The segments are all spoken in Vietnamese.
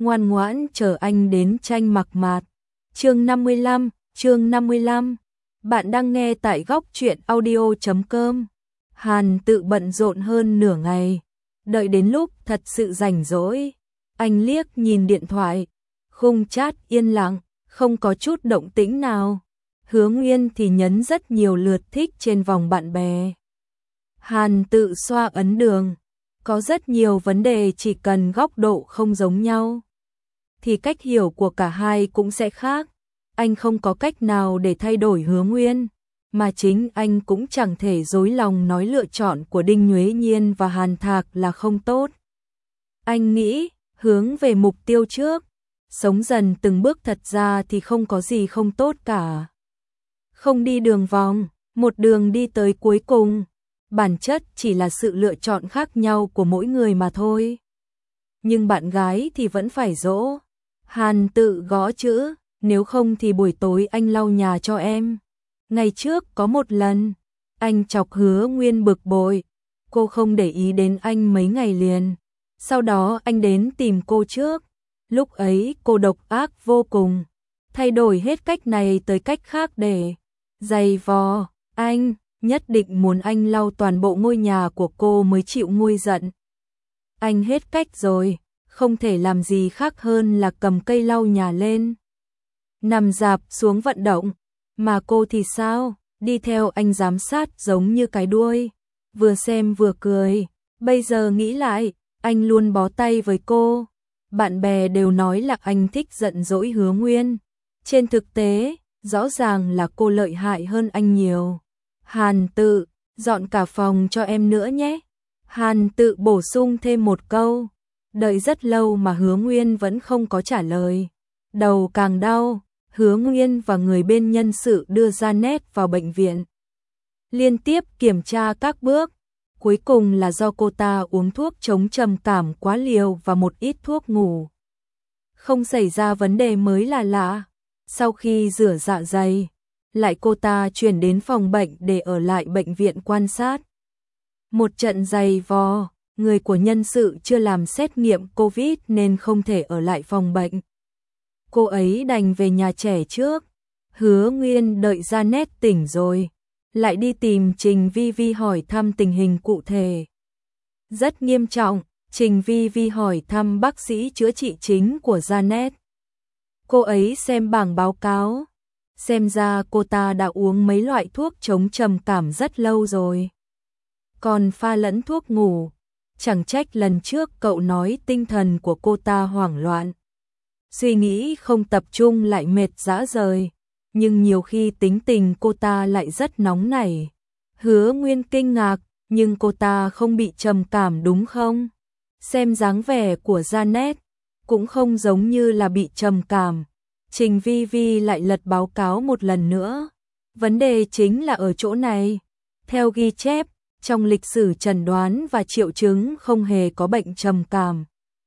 ngoan ngoãn chờ anh đến tranh mặc mạt. Chương 55. Bạn đang nghe tại góc truyện audio.com. Hàn Tự bận rộn hơn nửa ngày, đợi đến lúc thật sự rảnh rỗi, anh liếc nhìn điện thoại, khung chat yên lặng, không có chút động tĩnh nào. Hứa Nguyên thì nhấn rất nhiều lượt thích trên vòng bạn bè. Hàn Tự xoa ấn đường, có rất nhiều vấn đề chỉ cần góc độ không giống nhau thì cách hiểu của cả hai cũng sẽ khác. Anh không có cách nào để thay đổi Hứa Nguyên, mà chính anh cũng chẳng thể dối lòng nói lựa chọn của Đinh Nhuế Nhiên và Hàn Thạc là không tốt. Anh nghĩ, hướng về mục tiêu trước, sống dần từng bước, thật ra thì không có gì không tốt cả. Không đi đường vòng, một đường đi tới cuối cùng, bản chất chỉ là sự lựa chọn khác nhau của mỗi người mà thôi. Nhưng bạn gái thì vẫn phải dỗ. Hàn Tự gõ chữ, nếu không thì buổi tối anh lau nhà cho em. Ngày trước có một lần, anh chọc Hứa Nguyên bực bội, cô không để ý đến anh mấy ngày liền. Sau đó anh đến tìm cô trước, lúc ấy cô độc ác vô cùng, thay đổi hết cách này tới cách khác để giày vò anh, nhất định muốn anh lau toàn bộ ngôi nhà của cô mới chịu nguôi giận. Anh hết cách rồi, không thể làm gì khác hơn là cầm cây lau nhà lên, nằm rạp xuống vận động. Mà cô thì sao, đi theo anh giám sát giống như cái đuôi, vừa xem vừa cười. Bây giờ nghĩ lại, anh luôn bó tay với cô. Bạn bè đều nói là anh thích giận dỗi Hứa Nguyên. Trên thực tế, rõ ràng là cô lợi hại hơn anh nhiều. Hàn Tự, dọn cả phòng cho em nữa nhé. Hàn Tự bổ sung thêm một câu. Đợi rất lâu mà Hứa Nguyên vẫn không có trả lời. Đầu càng đau, Hứa Nguyên và người bên nhân sự đưa Janet vào bệnh viện. Liên tiếp kiểm tra các bước, cuối cùng là do cô ta uống thuốc chống trầm cảm quá liều và một ít thuốc ngủ. Không xảy ra vấn đề mới là lạ. Sau khi rửa dạ dày, lại cô ta chuyển đến phòng bệnh để ở lại bệnh viện quan sát. Một trận giày vò, người của nhân sự chưa làm xét nghiệm COVID nên không thể ở lại phòng bệnh. Cô ấy đành về nhà trẻ trước. Hứa Nguyên đợi Janet tỉnh rồi, lại đi tìm Trình Vi Vi hỏi thăm tình hình cụ thể. Rất nghiêm trọng, Trình Vi Vi hỏi thăm bác sĩ chữa trị chính của Janet. Cô ấy xem bảng báo cáo, xem ra cô ta đã uống mấy loại thuốc chống trầm cảm rất lâu rồi. Còn pha lẫn thuốc ngủ, chẳng trách lần trước cậu nói tinh thần của cô ta hoảng loạn. Suy nghĩ không tập trung lại mệt rã rời, nhưng nhiều khi tính tình cô ta lại rất nóng nảy. Hứa Nguyên kinh ngạc, nhưng cô ta không bị trầm cảm đúng không? Xem dáng vẻ của Janet, cũng không giống như là bị trầm cảm. Trình Vi Vi lại lật báo cáo một lần nữa. Vấn đề chính là ở chỗ này. Theo ghi chép, trong lịch sử chẩn đoán và triệu chứng không hề có bệnh trầm cảm.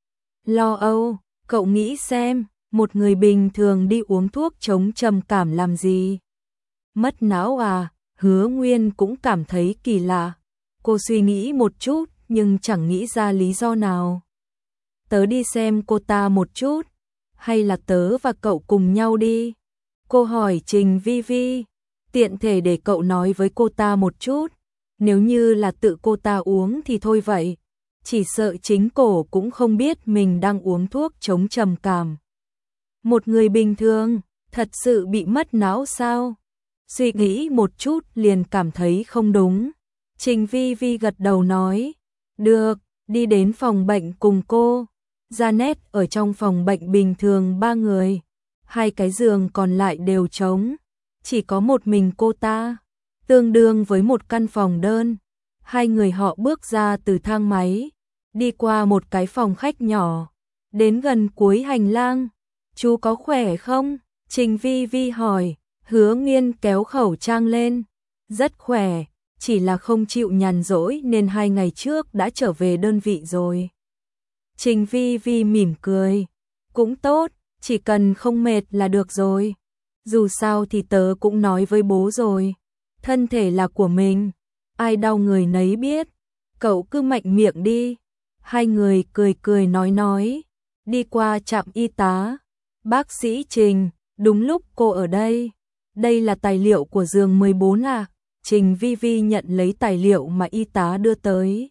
Lo âu. Cậu nghĩ xem, một người bình thường đi uống thuốc chống trầm cảm làm gì? Mất não à? Hứa Nguyên cũng cảm thấy kỳ lạ. Cô suy nghĩ một chút nhưng chẳng nghĩ ra lý do nào. Tớ đi xem cô ta một chút, hay là tớ và cậu cùng nhau đi? Cô hỏi Trình Vi Vi, tiện thể để cậu nói với cô ta một chút. Nếu như là tự cô ta uống thì thôi vậy. Chỉ sợ chính cổ cũng không biết mình đang uống thuốc chống trầm cảm. Một người bình thường, thật sự bị mất não sao? Suy nghĩ một chút liền cảm thấy không đúng. Trình Vi Vi gật đầu nói, được, đi đến phòng bệnh cùng cô. Janet ở trong phòng bệnh bình thường 3 người, 2 cái giường còn lại đều trống, chỉ có một mình cô ta, tương đương với một căn phòng đơn. Hai người họ bước ra từ thang máy, đi qua một cái phòng khách nhỏ, đến gần cuối hành lang. Chú có khỏe không? Trình Vi Vi hỏi. Hứa Nguyên kéo khẩu trang lên. Rất khỏe, chỉ là không chịu nhàn rỗi nên 2 ngày trước đã trở về đơn vị rồi. Trình Vi Vi mỉm cười. Cũng tốt, chỉ cần không mệt là được rồi. Dù sao thì tớ cũng nói với bố rồi. Thân thể là của mình, ai đau người nấy biết. Cậu cứ mạnh miệng đi. Hai người cười cười nói. đi qua trạm y tá. Bác sĩ Trình, đúng lúc cô ở đây. Đây là tài liệu của giường 14 à? Trình Vi Vi nhận lấy tài liệu mà y tá đưa tới.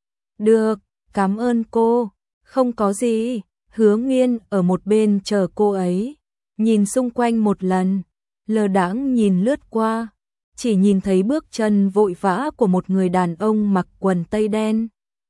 Được, cảm ơn cô. Không có gì. Hứa Nguyên ở một bên chờ cô ấy. Nhìn xung quanh một lần, lờ đãng nhìn lướt qua, chỉ nhìn thấy bước chân vội vã của một người đàn ông mặc quần tây đen.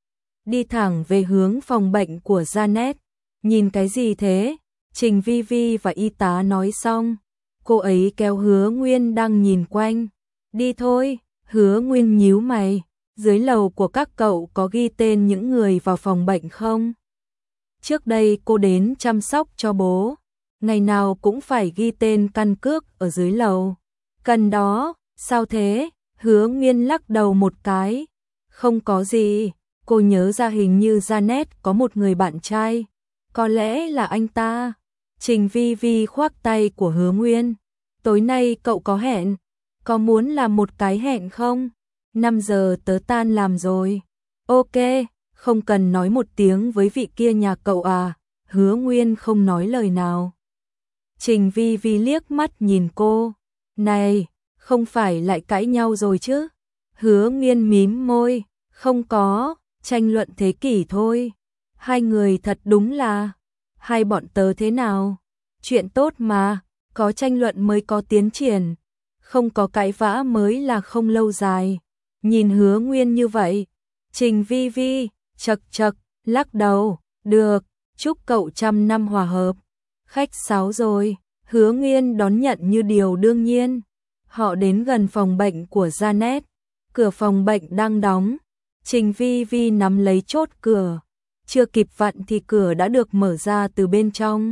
Đi thẳng về hướng phòng bệnh của Janet. Nhìn cái gì thế? Trình Vi Vi và y tá nói xong, cô ấy kéo Hứa Nguyên đang nhìn quanh. Đi thôi. Hứa Nguyên nhíu mày. Dưới lầu của các cậu có ghi tên những người vào phòng bệnh không? Trước đây cô đến chăm sóc cho bố, ngày nào cũng phải ghi tên căn cước ở dưới lầu. Cần đó, sao thế? Hứa Nguyên lắc đầu một cái. Không có gì, cô nhớ ra hình như Janet có một người bạn trai. Có lẽ là anh ta. Trình Vi Vi khoác tay của Hứa Nguyên. Tối nay cậu có hẹn? Có muốn làm một cái hẹn không? 5 giờ tớ tan làm rồi. Ok, không cần nói một tiếng với vị kia nhà cậu à? Hứa Nguyên không nói lời nào. Trình Vi Vi liếc mắt nhìn cô. Này, không phải lại cãi nhau rồi chứ? Hứa Nguyên mím môi. Không có, tranh luận thế kỷ thôi. Hai người thật đúng là. Hai bọn tớ thế nào? Chuyện tốt mà, có tranh luận mới có tiến triển. Không có cãi vã mới là không lâu dài. Nhìn Hứa Nguyên như vậy, Trình Vi Vi chật chật lắc đầu. Được, chúc cậu 100 năm hòa hợp. Khách sáo rồi. Hứa Nguyên đón nhận như điều đương nhiên. Họ đến gần phòng bệnh của Janet. Cửa phòng bệnh đang đóng. Trình Vi Vi nắm lấy chốt cửa. Chưa kịp vặn thì cửa đã được mở ra từ bên trong.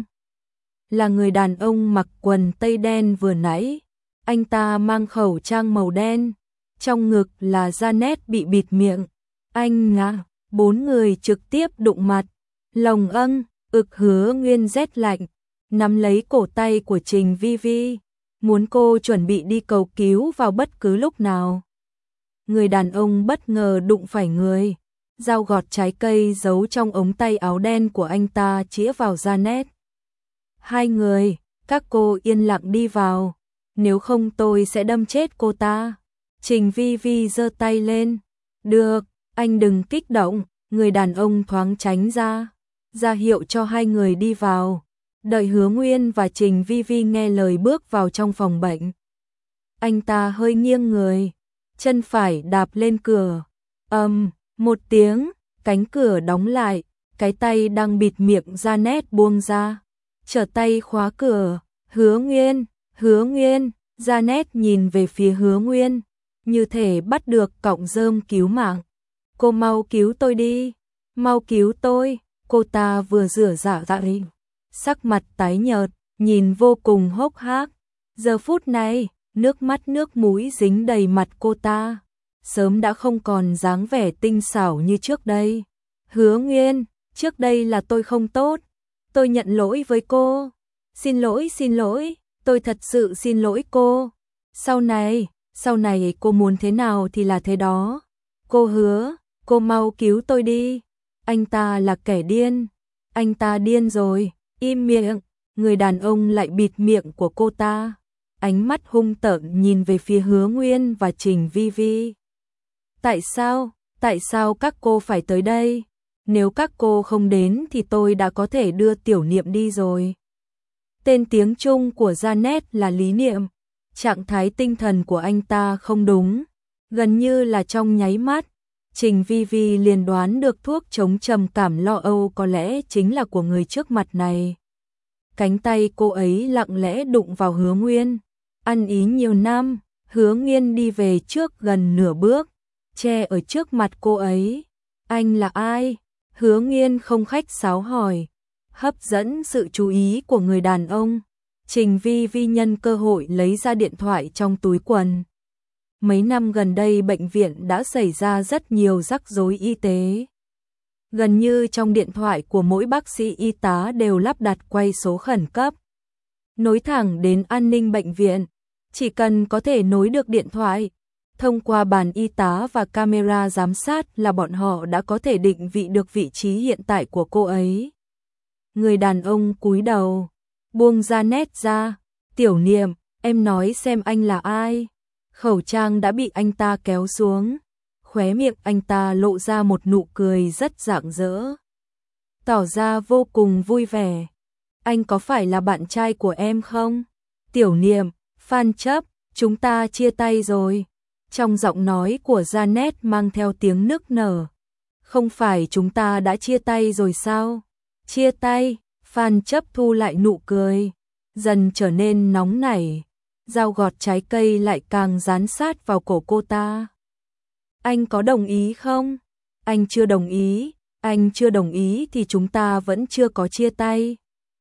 Là người đàn ông mặc quần tây đen vừa nãy. Anh ta mang khẩu trang màu đen. Trong ngực là Janet bị bịt miệng. Anh ngã. 4 người trực tiếp đụng mặt. Lòng ực Hứa Nguyên rét lạnh. Nắm lấy cổ tay của Trình Vi Vi. Muốn cô chuẩn bị đi cầu cứu vào bất cứ lúc nào. Người đàn ông bất ngờ đụng phải người. Dao gọt trái cây giấu trong ống tay áo đen của anh ta chĩa vào Janet. Hai người, các cô yên lặng đi vào. Nếu không tôi sẽ đâm chết cô ta. Trình Vi Vi giơ tay lên. Được, anh đừng kích động. Người đàn ông thoáng tránh ra hiệu cho hai người đi vào. Đợi Hứa Nguyên và Trình Vi Vi nghe lời bước vào trong phòng bệnh. Anh ta hơi nghiêng người, chân phải đạp lên cửa. Một tiếng, cánh cửa đóng lại, cái tay đang bịt miệng Janet buông ra. Trở tay khóa cửa. Hứa Nguyên, Janet nhìn về phía Hứa Nguyên, như thể bắt được cọng rơm cứu mạng. Cô mau cứu tôi đi, mau cứu tôi. Cô ta vừa rửa dạ đi, sắc mặt tái nhợt, nhìn vô cùng hốc hác. Giờ phút này, nước mắt nước mũi dính đầy mặt cô ta, sớm đã không còn dáng vẻ tinh xảo như trước đây. Hứa Nguyên, trước đây là tôi không tốt, tôi nhận lỗi với cô. Xin lỗi, tôi thật sự xin lỗi cô. Sau này cô muốn thế nào thì là thế đó. Cô hứa, cô mau cứu tôi đi. Anh ta là kẻ điên. Anh ta điên rồi. Im miệng. Người đàn ông lại bịt miệng của cô ta. Ánh mắt hung tợn nhìn về phía Hứa Nguyên và Trình Vi Vi. Tại sao các cô phải tới đây? Nếu các cô không đến thì tôi đã có thể đưa Tiểu Niệm đi rồi. Tên tiếng Trung của Janet là Lý Niệm. Trạng thái tinh thần của anh ta không đúng. Gần như là trong nháy mắt, Trình Vi Vi liền đoán được thuốc chống trầm cảm lo âu có lẽ chính là của người trước mặt này. Cánh tay cô ấy lặng lẽ đụng vào Hứa Nguyên. Ăn ý nhiều năm, Hứa Nguyên đi về trước gần nửa bước, che ở trước mặt cô ấy. Anh là ai? Hứa Nguyên không khách sáo hỏi, hấp dẫn sự chú ý của người đàn ông. Trình Vi Vi nhân cơ hội lấy ra điện thoại trong túi quần. Mấy năm gần đây bệnh viện đã xảy ra rất nhiều rắc rối y tế. Gần như trong điện thoại của mỗi bác sĩ y tá đều lắp đặt quay số khẩn cấp, nối thẳng đến an ninh bệnh viện. Chỉ cần có thể nối được điện thoại, thông qua bàn y tá và camera giám sát là bọn họ đã có thể định vị được vị trí hiện tại của cô ấy. Người đàn ông cúi đầu, buông Janet ra. Tiểu Niệm, em nói xem anh là ai? Khẩu trang đã bị anh ta kéo xuống. Khóe miệng anh ta lộ ra một nụ cười rất rạng rỡ, tỏ ra vô cùng vui vẻ. Anh có phải là bạn trai của em không? Tiểu Niệm, Phan Chấp, chúng ta chia tay rồi. Trong giọng nói của Janet mang theo tiếng nức nở. Không phải chúng ta đã chia tay rồi sao? Chia tay, Phan Chấp thu lại nụ cười, dần trở nên nóng nảy. Dao gọt trái cây lại càng dán sát vào cổ cô ta. Anh có đồng ý không? Anh chưa đồng ý, anh chưa đồng ý thì chúng ta vẫn chưa có chia tay.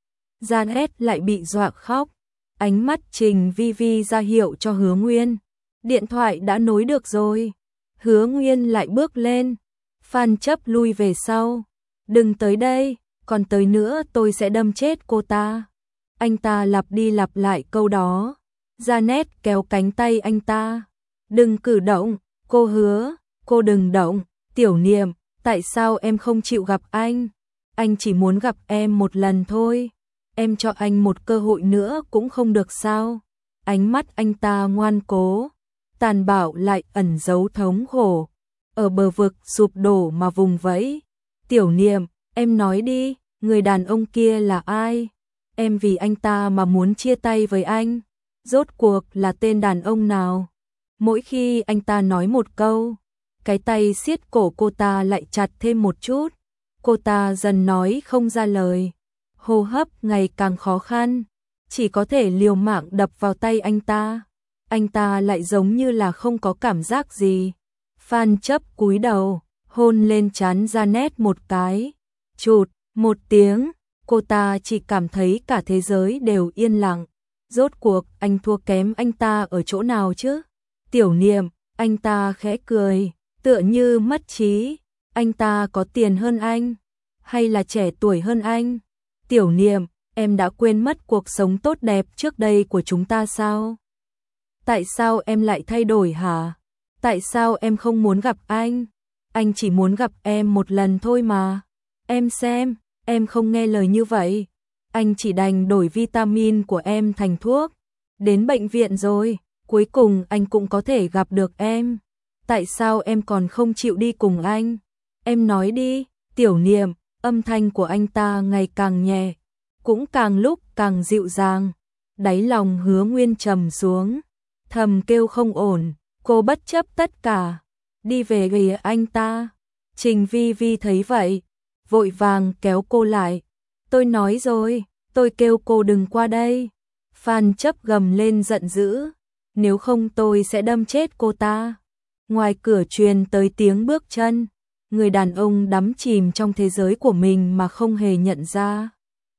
Janet lại bị dọa khóc. Ánh mắt Trình Vi Vi ra hiệu cho Hứa Nguyên. Điện thoại đã nối được rồi. Hứa Nguyên lại bước lên. Phan Chấp lui về sau. Đừng tới đây, còn tới nữa tôi sẽ đâm chết cô ta. Anh ta lặp đi lặp lại câu đó. Janet kéo cánh tay anh ta. Đừng cử động, cô hứa, cô đừng động. Tiểu Niệm, tại sao em không chịu gặp anh? Anh chỉ muốn gặp em một lần thôi. Em cho anh một cơ hội nữa cũng không được sao? Ánh mắt anh ta ngoan cố, tàn bạo lại ẩn giấu thống khổ. Ở bờ vực sụp đổ mà vùng vẫy. Tiểu Niệm, em nói đi, người đàn ông kia là ai? Em vì anh ta mà muốn chia tay với anh. Rốt cuộc là tên đàn ông nào? Mỗi khi anh ta nói một câu, cái tay siết cổ cô ta lại chặt thêm một chút. Cô ta dần nói không ra lời. Hô hấp ngày càng khó khăn, chỉ có thể liều mạng đập vào tay anh ta. Anh ta lại giống như là không có cảm giác gì. Phan Chấp cúi đầu, hôn lên trán Janet một cái. Chụt, một tiếng, cô ta chỉ cảm thấy cả thế giới đều yên lặng. Rốt cuộc anh thua kém anh ta ở chỗ nào chứ? Tiểu Niệm, anh ta khẽ cười, tựa như mất trí. Anh ta có tiền hơn anh, hay là trẻ tuổi hơn anh? Tiểu Niệm, em đã quên mất cuộc sống tốt đẹp trước đây của chúng ta sao? Tại sao em lại thay đổi hả? Tại sao em không muốn gặp anh? Anh chỉ muốn gặp em một lần thôi mà. Em xem, em không nghe lời như vậy. Anh chỉ đành đổi vitamin của em thành thuốc. Đến bệnh viện rồi, cuối cùng anh cũng có thể gặp được em. Tại sao em còn không chịu đi cùng anh? Em nói đi, Tiểu Niệm. Âm thanh của anh ta ngày càng nhẹ, cũng càng lúc càng dịu dàng. Đáy lòng Hứa Nguyên trầm xuống, thầm kêu không ổn. Cô bất chấp tất cả, đi về phía anh ta. Trình Vi Vi thấy vậy, vội vàng kéo cô lại. Tôi nói rồi, tôi kêu cô đừng qua đây. Phan Chấp gầm lên giận dữ, nếu không tôi sẽ đâm chết cô ta. Ngoài cửa truyền tới tiếng bước chân. Người đàn ông đắm chìm trong thế giới của mình mà không hề nhận ra.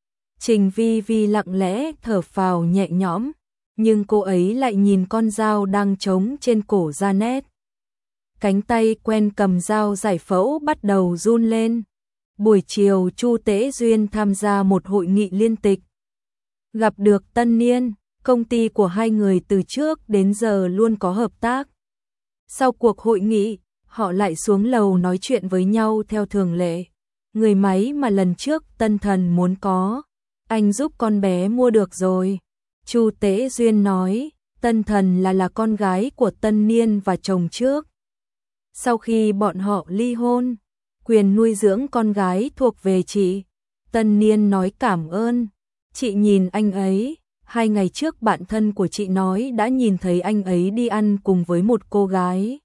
Trình Vi Vi lặng lẽ thở phào nhẹ nhõm, nhưng cô ấy lại nhìn con dao đang trống trên cổ Janet. Cánh tay quen cầm dao giải phẫu bắt đầu run lên. Buổi chiều Chu Tế Duyên tham gia một hội nghị liên tịch. Gặp được Tân Niên, công ty của hai người từ trước đến giờ luôn có hợp tác. Sau cuộc hội nghị, họ lại xuống lầu nói chuyện với nhau theo thường lệ. Người máy mà lần trước Tân Thần muốn có, anh giúp con bé mua được rồi. Chu Tế Duyên nói, Tân Thần là con gái của Tân Niên và chồng trước. Sau khi bọn họ ly hôn, quyền nuôi dưỡng con gái thuộc về chị. Tân Niên nói cảm ơn. Chị nhìn anh ấy, 2 ngày trước bạn thân của chị nói đã nhìn thấy anh ấy đi ăn cùng với một cô gái.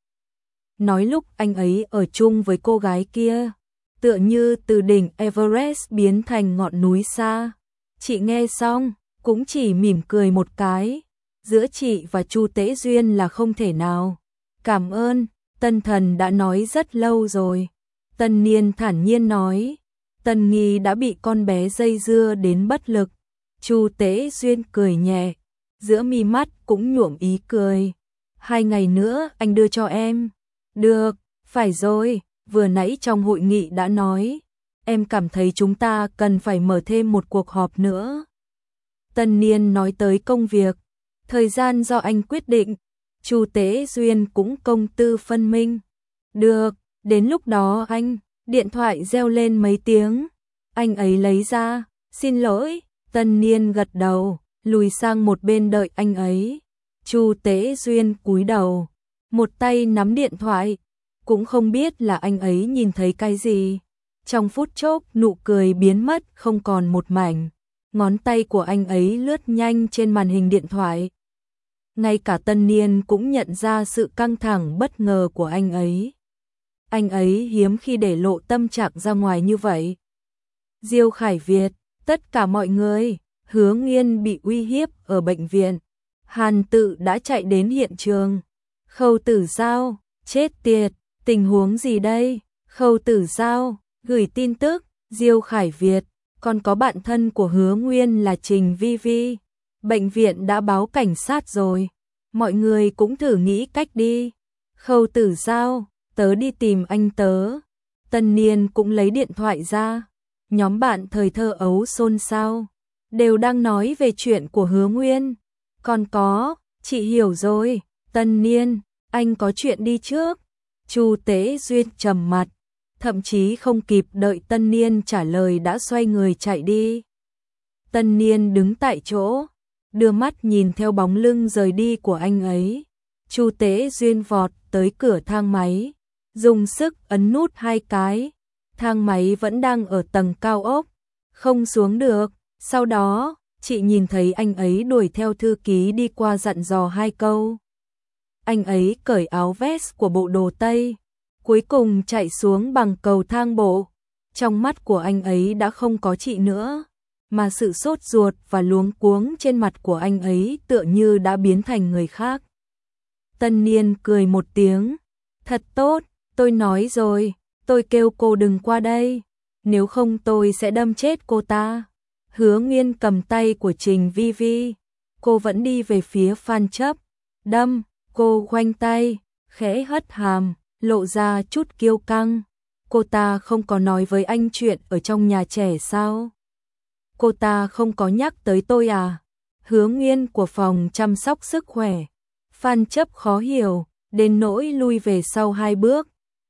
Nói lúc anh ấy ở chung với cô gái kia, tựa như từ đỉnh Everest biến thành ngọn núi xa. Chị nghe xong, cũng chỉ mỉm cười một cái. Giữa chị và Chu Tế Duyên là không thể nào. Cảm ơn, Tân Thần đã nói rất lâu rồi. Tân Niên thản nhiên nói, Tân Nghi đã bị con bé dây dưa đến bất lực. Chu Tế Duyên cười nhẹ, giữa mi mắt cũng nhuộm ý cười. 2 ngày nữa anh đưa cho em. Được, phải rồi, vừa nãy trong hội nghị đã nói. Em cảm thấy chúng ta cần phải mở thêm một cuộc họp nữa. Tân Niên nói tới công việc, thời gian do anh quyết định. Chu Tế Duyên cũng công tư phân minh. Được, đến lúc đó anh, điện thoại reo lên mấy tiếng. Anh ấy lấy ra, Xin lỗi, Tân Niên gật đầu, lùi sang một bên đợi anh ấy. Chu Tế Duyên cúi đầu, một tay nắm điện thoại, cũng không biết là anh ấy nhìn thấy cái gì. Trong phút chốc nụ cười biến mất không còn một mảnh, ngón tay của anh ấy lướt nhanh trên màn hình điện thoại. Ngay cả Tân Niên cũng nhận ra sự căng thẳng bất ngờ của anh ấy. Anh ấy hiếm khi để lộ tâm trạng ra ngoài như vậy. Diêu Khải Việt, tất cả mọi người, Hứa Nghiên bị uy hiếp ở bệnh viện. Hàn Tự đã chạy đến hiện trường. Khâu Tử Giao, chết tiệt, tình huống gì đây? Khâu Tử Giao, gửi tin tức, Diêu Khải Việt, còn có bạn thân của Hứa Nguyên là Trình Vi Vi. Bệnh viện đã báo cảnh sát rồi, mọi người cũng thử nghĩ cách đi. Khâu Tử Giao, tớ đi tìm anh tớ. Tân Niên cũng lấy điện thoại ra. Nhóm bạn thời thơ ấu xôn xao, đều đang nói về chuyện của Hứa Nguyên. Còn có, chị hiểu rồi, Tân Niên, anh có chuyện đi trước. Chu Tế Duyên trầm mặt, thậm chí không kịp đợi Tân Niên trả lời đã xoay người chạy đi. Tân Niên đứng tại chỗ, đưa mắt nhìn theo bóng lưng rời đi của anh ấy. Chu Tế Duyên vọt tới cửa thang máy, dùng sức ấn nút 2 cái. Thang máy vẫn đang ở tầng cao ốc, không xuống được. Sau đó, chị nhìn thấy anh ấy đuổi theo thư ký đi qua dặn dò 2 câu. Anh ấy cởi áo vest của bộ đồ Tây, cuối cùng chạy xuống bằng cầu thang bộ. Trong mắt của anh ấy đã không có chị nữa, mà sự sốt ruột và luống cuống trên mặt của anh ấy tựa như đã biến thành người khác. Tân Niên cười một tiếng, thật tốt, tôi nói rồi, tôi kêu cô đừng qua đây, nếu không tôi sẽ đâm chết cô ta. Hứa Nghiên cầm tay của Trình Vi Vi, cô vẫn đi về phía Phan Chấp. Đâm, cô khoanh tay, khẽ hất hàm, lộ ra chút kiêu căng. Cô ta không có nói với anh chuyện ở trong nhà trẻ sao? Cô ta không có nhắc tới tôi à? Hứa Nghiên của phòng chăm sóc sức khỏe. Phan Chấp khó hiểu, đến nỗi lui về sau 2 bước.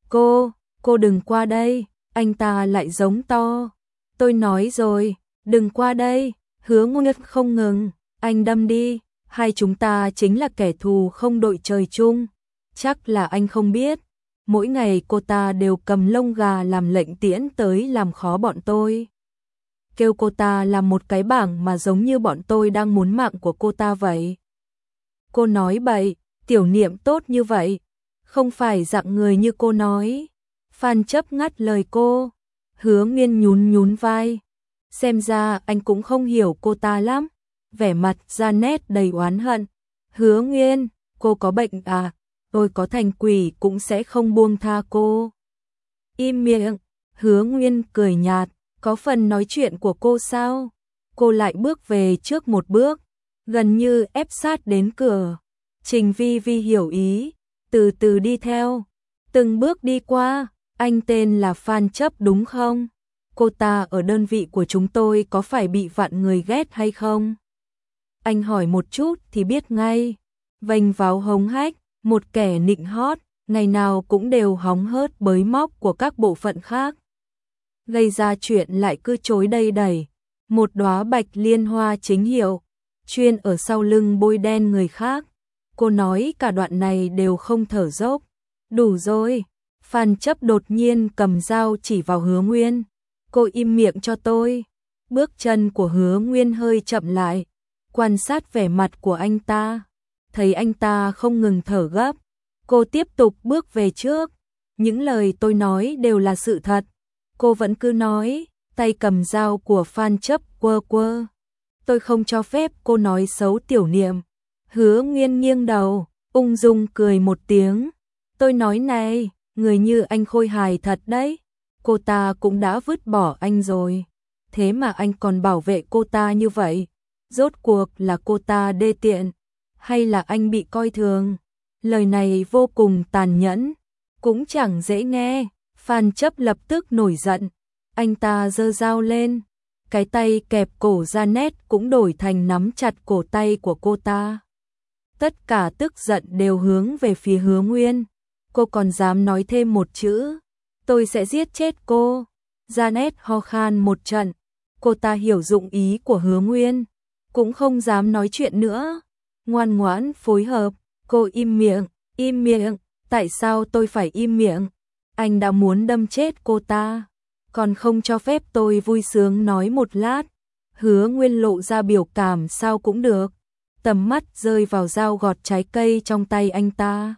Cô đừng qua đây, anh ta lại giống to. Tôi nói rồi, đừng qua đây. Hứa Nghiên không ngừng, anh đâm đi, hai chúng ta chính là kẻ thù không đội trời chung. Chắc là anh không biết, mỗi ngày cô ta đều cầm lông gà làm lệnh tiễn tới làm khó bọn tôi. Kêu cô ta làm một cái bảng mà giống như bọn tôi đang muốn mạng của cô ta vậy. Cô nói bậy, Tiểu Niệm tốt như vậy, không phải dạng người như cô nói. Phan Chấp ngắt lời cô. Hứa Nghiên nhún vai, xem ra anh cũng không hiểu cô ta lắm. Vẻ mặt ra nét đầy oán hận. Hứa Nghiên, cô có bệnh à? Tôi có thành quỷ cũng sẽ không buông tha cô. Im miệng. Hứa Nguyên cười nhạt, có phần nói chuyện của cô sao? Cô lại bước về trước một bước, gần như ép sát đến cửa. Trình Vi Vi hiểu ý, từ từ đi theo, từng bước đi qua. Anh tên là Phan Chấp đúng không? Cô ta ở đơn vị của chúng tôi có phải bị vạn người ghét hay không? Anh hỏi một chút thì biết ngay. Vênh váo hống hách, một kẻ nịnh hót, ngày nào cũng đều hóng hớt bới móc của các bộ phận khác. Gây ra chuyện lại cứ chối đây đẩy. Một đóa bạch liên hoa chính hiệu, chuyên ở sau lưng bôi đen người khác. Cô nói cả đoạn này đều không thở dốc. Đủ rồi. Phan Chấp đột nhiên cầm dao chỉ vào Hứa Nguyên. Cô im miệng cho tôi. Bước chân của Hứa Nguyên hơi chậm lại, quan sát vẻ mặt của anh ta. Thấy anh ta không ngừng thở gấp, cô tiếp tục bước về trước. Những lời tôi nói đều là sự thật. Cô vẫn cứ nói, tay cầm dao của Phan Chấp quơ quơ. Tôi không cho phép cô nói xấu Tiểu Niệm. Hứa Nguyên nghiêng đầu, ung dung cười một tiếng. Tôi nói này, người như anh khôi hài thật đấy. Cô ta cũng đã vứt bỏ anh rồi, thế mà anh còn bảo vệ cô ta như vậy. Rốt cuộc là cô ta đê tiện, hay là anh bị coi thường? Lời này vô cùng tàn nhẫn, cũng chẳng dễ nghe. Phan Chấp lập tức nổi giận, anh ta giơ dao lên, cái tay kẹp cổ Janet cũng đổi thành nắm chặt cổ tay của cô ta. Tất cả tức giận đều hướng về phía Hứa Nguyên. Cô còn dám nói thêm một chữ, tôi sẽ giết chết cô. Janet ho khan một trận, Cô ta hiểu dụng ý của Hứa Nguyên, cũng không dám nói chuyện nữa, ngoan ngoãn phối hợp. Cô im miệng, tại sao tôi phải im miệng? Anh đã muốn đâm chết cô ta, còn không cho phép tôi vui sướng nói một lát. Hứa Nguyên lộ ra biểu cảm sao cũng được, tầm mắt rơi vào dao gọt trái cây trong tay anh ta.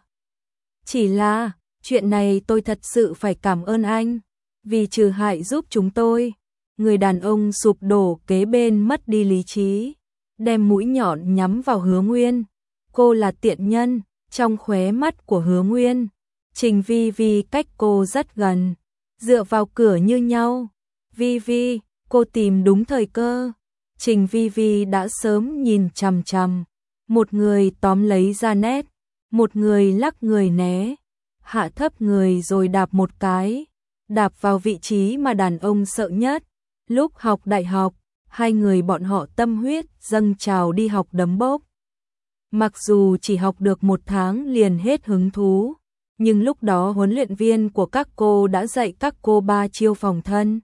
Chỉ là, chuyện này tôi thật sự phải cảm ơn anh, vì trừ hại giúp chúng tôi. Người đàn ông sụp đổ kế bên mất đi lý trí, đem mũi nhọn nhắm vào Hứa Nguyên. Cô là tiện nhân. Trong khóe mắt của Hứa Nguyên, Trình Vi Vi cách cô rất gần, dựa vào cửa như nhau. Vi Vi, cô tìm đúng thời cơ. Trình Vi Vi đã sớm nhìn chằm chằm, một người tóm lấy Janet, một người lắc người né, hạ thấp người rồi đạp một cái, đạp vào vị trí mà đàn ông sợ nhất. Lúc học đại học, hai người bọn họ tâm huyết dâng trào đi học đấm bốc. Mặc dù chỉ học được 1 tháng liền hết hứng thú, nhưng lúc đó huấn luyện viên của các cô đã dạy các cô 3 chiêu phòng thân.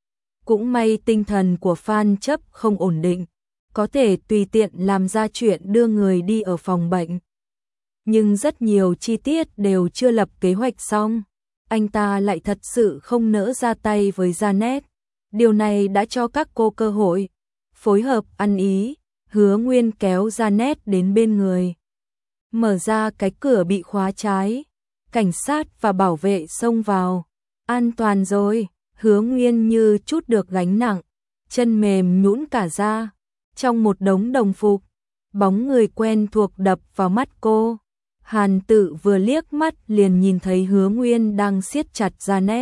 Cũng may tinh thần của Phan Chấp không ổn định, có thể tùy tiện làm ra chuyện đưa người đi ở phòng bệnh. Nhưng rất nhiều chi tiết đều chưa lập kế hoạch xong, anh ta lại thật sự không nỡ ra tay với Janet. Điều này đã cho các cô cơ hội phối hợp ăn ý. Hứa Nguyên kéo Janet đến bên người, mở ra cái cửa bị khóa trái. Cảnh sát và bảo vệ xông vào. An toàn rồi. Hứa Nguyên như chút được gánh nặng, chân mềm nhũn cả ra. Trong một đống đồng phục, bóng người quen thuộc đập vào mắt cô. Hàn Tự vừa liếc mắt liền nhìn thấy Hứa Nguyên đang siết chặt Janet.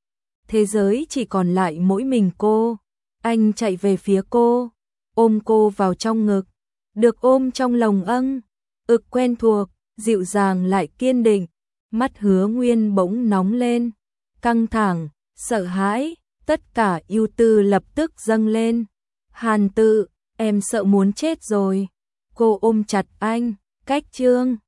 Thế giới chỉ còn lại mỗi mình cô. Anh chạy về phía cô, ôm cô vào trong ngực, được ôm trong lòng ực quen thuộc, dịu dàng lại kiên định. Mắt Hứa Nguyên bỗng nóng lên, căng thẳng, sợ hãi, tất cả ưu tư lập tức dâng lên. Hàn Tự, em sợ muốn chết rồi. Cô ôm chặt anh, cách Trương